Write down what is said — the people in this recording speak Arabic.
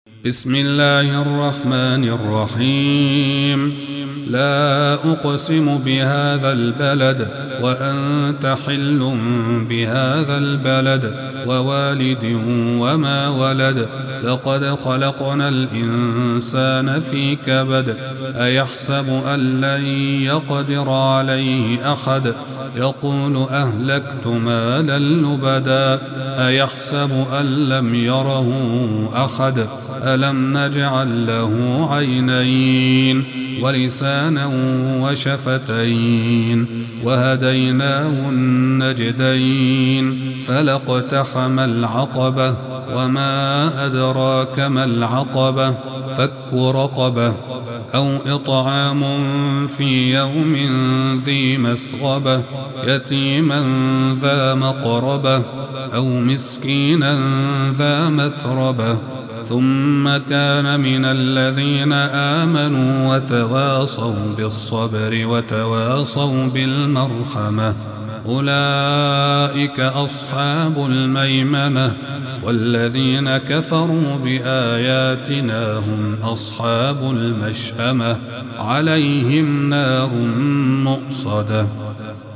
بسم الله الرحمن الرحيم. لا أقسم بهذا البلد وأنت حل بهذا البلد ووالد وما ولد. لقد خلقنا الإنسان في كبد. أيحسب أن لن يقدر عليه أحد. يقول أهلكت مالا لبدا. أيحسب أن لم يره أحد. ألم نجعل له عينين ولسانا وشفتين وهديناه النجدين. فلاقتحم العقبة وما أدراك ما العقبة. فك رقبة أو إطعام في يوم ذي مسغبة يتيما ذا مقربة أو مسكينا ذا متربة ثم كان من الذين آمنوا وتواصوا بالصبر وتواصوا بالمرحمة. أولئك أصحاب الميمنة. والذين كفروا بآياتنا هم أصحاب المشأمة. عليهم نار مؤصدة.